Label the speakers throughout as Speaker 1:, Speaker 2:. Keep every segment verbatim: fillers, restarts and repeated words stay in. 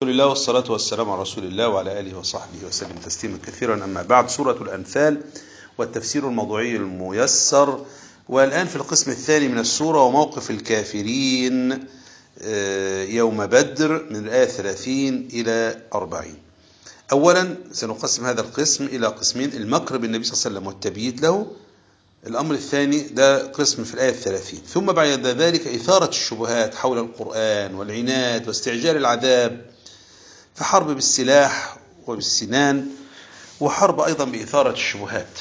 Speaker 1: الحمد لله والصلاة والسلام على رسول الله وعلى آله وصحبه وسلم تسليما كثيرا. أما بعد، سورة الأنفال والتفسير الموضوعي الميسر. والآن في القسم الثاني من السورة، وموقف الكافرين يوم بدر من الآية ثلاثين إلى أربعين. أولا سنقسم هذا القسم إلى قسمين: المكر بالنبي صلى الله عليه وسلم والتبييت له. الأمر الثاني ده قسم في الآية الثلاثين. ثم بعد ذلك إثارة الشبهات حول القرآن والعناد واستعجال العذاب، فحرب بالسلاح وبالسنان، وحرب أيضا بإثارة الشبهات.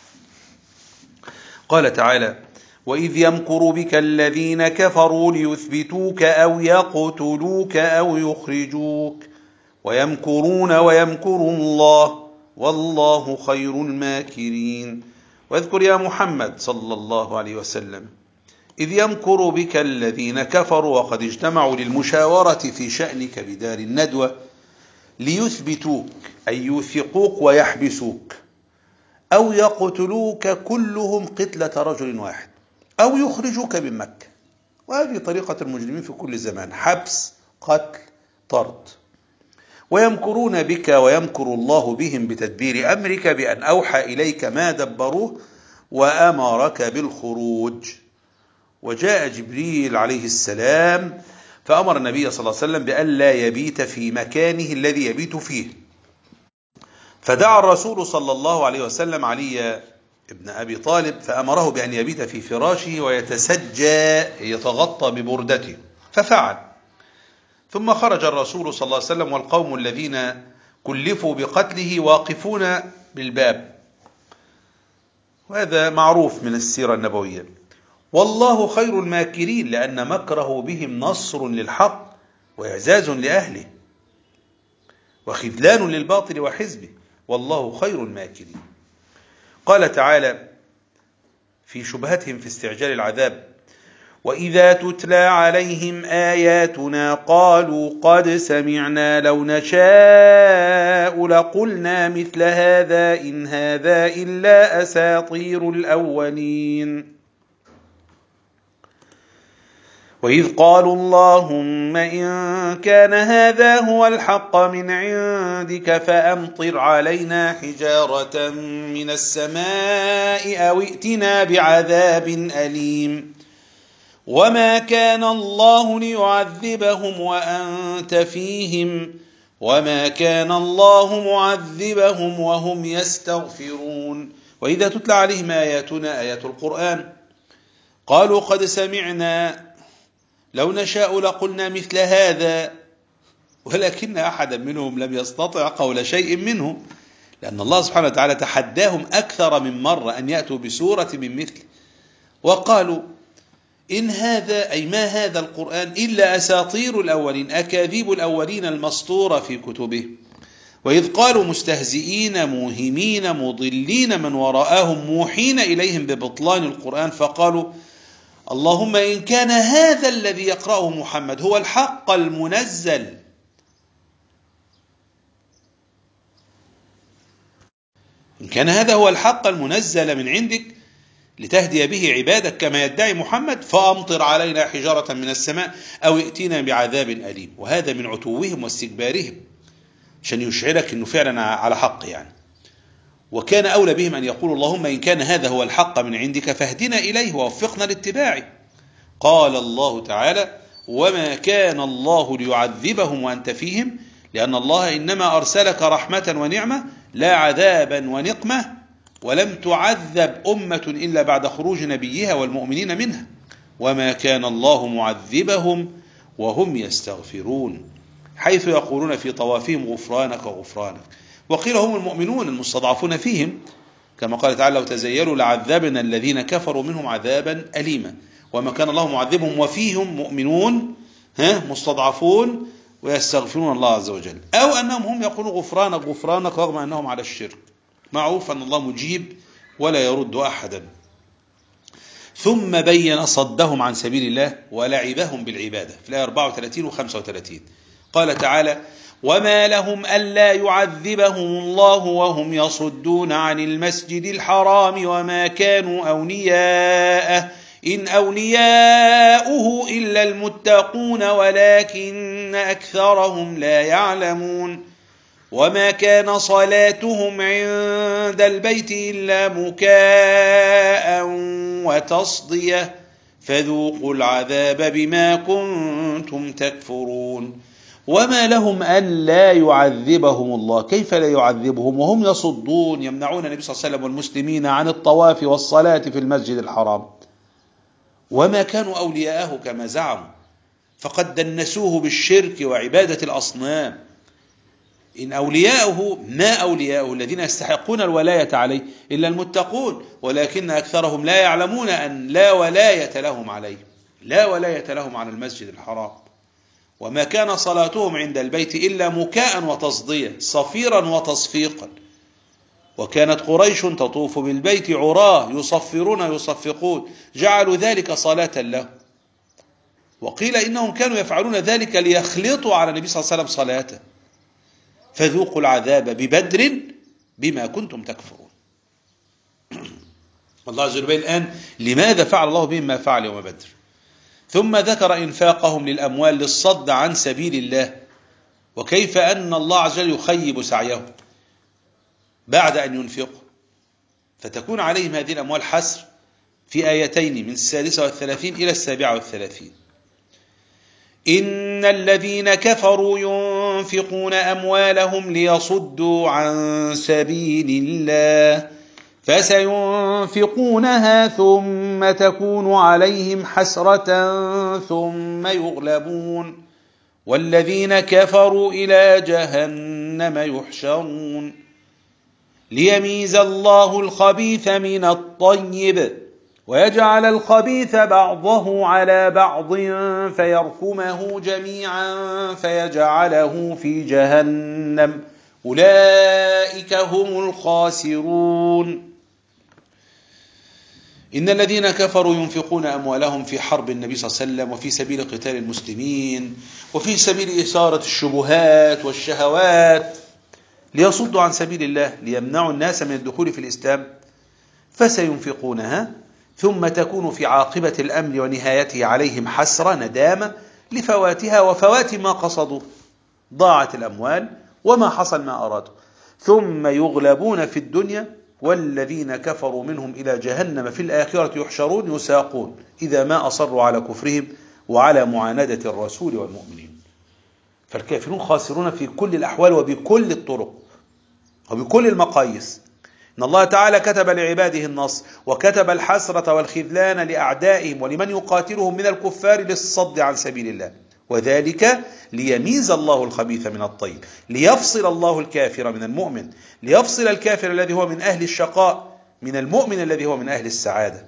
Speaker 1: قال تعالى: وإذ يمكر بك الذين كفروا ليثبتوك أو يقتلوك أو يخرجوك ويمكرون ويمكر الله والله خير الماكرين. واذكر يا محمد صلى الله عليه وسلم إذ يمكر بك الذين كفروا وقد اجتمعوا للمشاورة في شأنك بدار الندوة ليثبتوك أي يوثقوك ويحبسوك، أو يقتلوك كلهم قتلة رجل واحد، أو يخرجوك من مكة. وهذه طريقة المجرمين في كل زمان: حبس، قتل، طرد. ويمكرون بك ويمكر الله بهم بتدبير أمرك بأن أوحى إليك ما دبروه وأمرك بالخروج. وجاء جبريل عليه السلام فأمر النبي صلى الله عليه وسلم بأن لا يبيت في مكانه الذي يبيت فيه، فدعا الرسول صلى الله عليه وسلم علي ابن أبي طالب فأمره بأن يبيت في فراشه ويتسجى يتغطى ببردته، ففعل. ثم خرج الرسول صلى الله عليه وسلم والقوم الذين كلفوا بقتله واقفون بالباب، وهذا معروف من السيرة النبوية. والله خير الماكرين، لأن مكره بهم نصر للحق وإعزاز لأهله وخذلان للباطل وحزبه، والله خير الماكرين. قال تعالى في شبهتهم في استعجال العذاب: وإذا تتلى عليهم آياتنا قالوا قد سمعنا لو نشاء لقلنا مثل هذا إن هذا إلا أساطير الأولين. وإذ قالوا اللهم إن كان هذا هو الحق من عندك فأمطر علينا حجارة من السماء أو ائتنا بعذاب أليم. وما كان الله ليعذبهم وأنت فيهم وما كان الله معذبهم وهم يستغفرون. وإذا تتلى عليهم آياتنا آيات القرآن قالوا قد سمعنا لو نشاء لقلنا مثل هذا، ولكن أحدا منهم لم يستطع قول شيء منه، لأن الله سبحانه وتعالى تحداهم أكثر من مرة أن يأتوا بسورة من مثله، وقالوا إن هذا أي ما هذا القرآن إلا أساطير الأولين، أكاذيب الأولين المسطورة في كتبه. وإذ قالوا مستهزئين موهمين مضلين من وراءهم موحين إليهم ببطلان القرآن فقالوا اللهم إن كان هذا الذي يقرأه محمد هو الحق المنزل إن كان هذا هو الحق المنزل من عندك لتهدي به عبادك كما يدعي محمد فأمطر علينا حجارة من السماء أو ائتنا بعذاب أليم. وهذا من عتوهم واستكبارهم عشان يشعرك أنه فعلا على حق يعني. وكان أولى بهم أن يقولوا اللهم إن كان هذا هو الحق من عندك فاهدنا إليه ووفقنا لاتباعه. قال الله تعالى: وما كان الله ليعذبهم وأنت فيهم، لأن الله إنما أرسلك رحمة ونعمة لا عذابا ونقمة، ولم تعذب أمة إلا بعد خروج نبيها والمؤمنين منها، وما كان الله معذبهم وهم يستغفرون، حيث يقولون في طوافهم غفرانك غفرانك. وقيل هم المؤمنون المستضعفون فيهم، كما قال تعالى: لو تزيلوا لعذبنا الذين كفروا منهم عذابا أليما. وما كان الله معذبهم وفيهم مؤمنون ها مستضعفون ويستغفرون الله عز وجل، أو أنهم هم يقولون غفرانك غفرانك رغم أنهم على الشرك. معروف أن الله مجيب ولا يرد أحدا. ثم بين صدهم عن سبيل الله ولعبهم بالعبادة في الآية أربعة وثلاثين و خمسة وثلاثين. قال تعالى: وما لهم ألا يعذبهم الله وهم يصدون عن المسجد الحرام وما كانوا أولياءه إن أولياؤه إلا المتقون ولكن أكثرهم لا يعلمون وما كان صلاتهم عند البيت إلا مكاء وتصدية فذوقوا العذاب بما كنتم تكفرون وما لهم أن لا يعذبهم الله كيف لا يعذبهم وهم يصدون يمنعون النبي صلى الله عليه وسلم والمسلمين عن الطواف والصلاة في المسجد الحرام وما كانوا أولياءه كما زعموا فقد دنسوه بالشرك وعبادة الأصنام إن أولياؤه ما أولياؤه الذين يستحقون الولاية عليه إلا المتقون ولكن أكثرهم لا يعلمون أن لا ولاية لهم عليه لا ولاية لهم على المسجد الحرام وما كان صلاتهم عند البيت إلا مكاء وتصدية صفيرا وتصفيقا وكانت قريش تطوف بالبيت عراه يصفرون يصفقون جعلوا ذلك صلاة له وقيل إنهم كانوا يفعلون ذلك ليخلطوا على النبي صلى الله عليه وسلم صلاته فذوقوا العذاب ببدر بما كنتم تكفرون. الله عز وجل الآن لماذا فعل الله بهم ما فعل يوم بدر ثم ذكر إنفاقهم للأموال للصد عن سبيل الله وكيف أن الله عز وجل يخيب سعيهم بعد أن ينفقوا فتكون عليهم هذه الأموال حسر في آيتين من السادسة والثلاثين إلى السابعة والثلاثين إن الذين كفروا ينفقون أموالهم ليصدوا عن سبيل الله فسينفقونها ثم تكون عليهم حسرة ثم يغلبون والذين كفروا إلى جهنم يحشرون ليميز الله الخبيث من الطيب ويجعل الخبيث بعضه على بعض فيركمه جميعا فيجعله في جهنم أولئك هم الخاسرون. إن الذين كفروا ينفقون أموالهم في حرب النبي صلى الله عليه وسلم وفي سبيل قتال المسلمين وفي سبيل إثارة الشبهات والشهوات ليصدوا عن سبيل الله ليمنعوا الناس من الدخول في الإسلام فسينفقونها ثم تكون في عاقبة الأمر ونهايته عليهم حسرة ندامة لفواتها وفوات ما قصدوا ضاعت الأموال وما حصل ما أرادوا ثم يغلبون في الدنيا والذين كفروا منهم إلى جهنم في الآخرة يحشرون يساقون إذا ما أصروا على كفرهم وعلى معاندة الرسول والمؤمنين. فالكافرون خاسرون في كل الأحوال وبكل الطرق وبكل المقاييس. إن الله تعالى كتب لعباده النصر وكتب الحسرة والخذلان لأعدائهم ولمن يقاتلهم من الكفار للصد عن سبيل الله وذلك ليميز الله الخبيث من الطيب ليفصل الله الكافر من المؤمن ليفصل الكافر الذي هو من أهل الشقاء من المؤمن الذي هو من أهل السعادة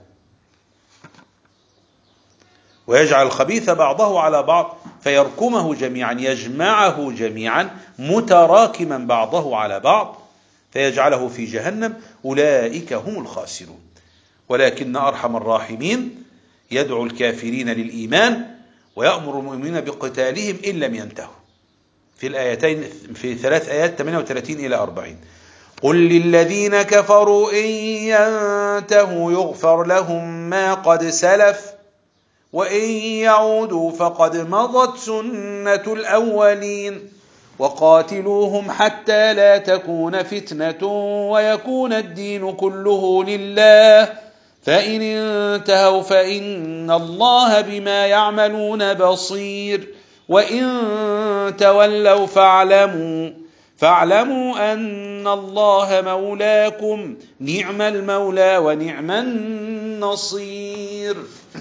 Speaker 1: ويجعل الخبيث بعضه على بعض فيركمه جميعا يجمعه جميعا متراكما بعضه على بعض فيجعله في جهنم أولئك هم الخاسرون. ولكن أرحم الراحمين يدعو الكافرين للإيمان ويأمر المؤمنين بقتالهم إن لم ينتهوا في الآيتين في ثلاث آيات ثمانية وثلاثين إلى أربعين قل للذين كفروا إن ينتهوا يغفر لهم ما قد سلف وإن يعودوا فقد مضت سنة الأولين وقاتلوهم حتى لا تكون فتنة ويكون الدين كله لله فإن انتهوا فإن الله بما يعملون بصير وإن تولوا فاعلموا فاعلموا أن الله مولاكم نعم المولى ونعم النصير.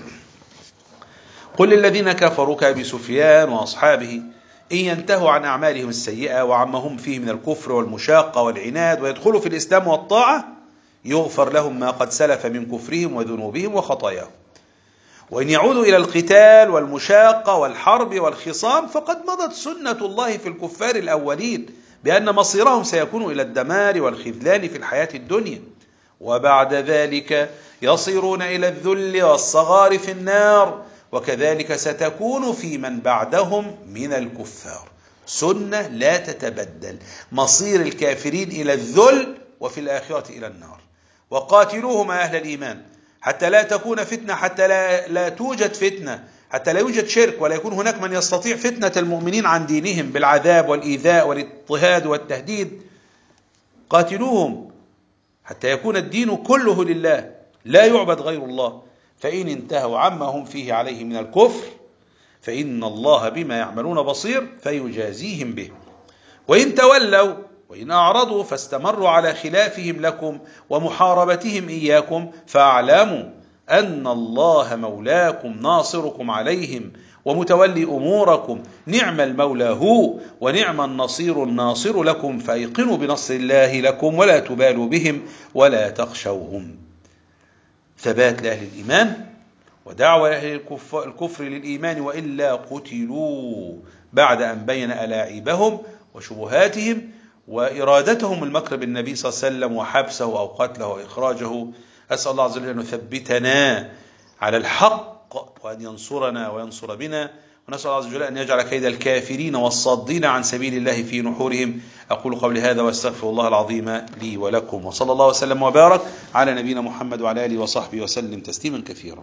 Speaker 1: قل للذين كفروا كأبي سفيان وأصحابه إن ينتهوا عن أعمالهم السيئة وعما هم فيه من الكفر والمشاقة والعناد ويدخلوا في الإسلام والطاعة يغفر لهم ما قد سلف من كفرهم وذنوبهم وخطاياهم وإن يعودوا إلى القتال والمشاقة والحرب والخصام فقد مضت سنة الله في الكفار الأولين بأن مصيرهم سيكون إلى الدمار والخذلان في الحياة الدنيا وبعد ذلك يصيرون إلى الذل والصغار في النار وكذلك ستكون في من بعدهم من الكفار سنة لا تتبدل مصير الكافرين إلى الذل وفي الآخرة إلى النار وقاتلوهم أهل الإيمان حتى لا تكون فتنة، حتى لا, لا توجد فتنة، حتى لا يوجد شرك ولا يكون هناك من يستطيع فتنة المؤمنين عن دينهم بالعذاب والإيذاء والاضطهاد والتهديد. قاتلوهم حتى يكون الدين كله لله لا يعبد غير الله، فإن انتهوا عما هم فيه عليه من الكفر فإن الله بما يعملون بصير فيجازيهم به. وإن تولوا وإن أعرضوا فاستمروا على خلافهم لكم ومحاربتهم إياكم فاعلموا أن الله مولاكم ناصركم عليهم ومتولي أموركم، نعم المولى هو ونعم النصير الناصر لكم، فأيقنوا بنصر الله لكم ولا تبالوا بهم ولا تخشوهم. ثبات لأهل الإيمان ودعوة أهل الكفر للإيمان وإلا قتلوا بعد أن بين ألاعيبهم وشبهاتهم وإرادتهم المكر بالنبي صلى الله عليه وسلم وحبسه أو قتله وإخراجه. أسأل الله عز وجل أن يثبتنا على الحق وأن ينصرنا وينصر بنا، ونسأل الله عز وجل أن يجعل كيد الكافرين والصادين عن سبيل الله في نحورهم. أقول قولي هذا واستغفر الله العظيم لي ولكم، وصلى الله وسلم وبارك على نبينا محمد وعلى آله وصحبه وسلم تسليما كثيرا.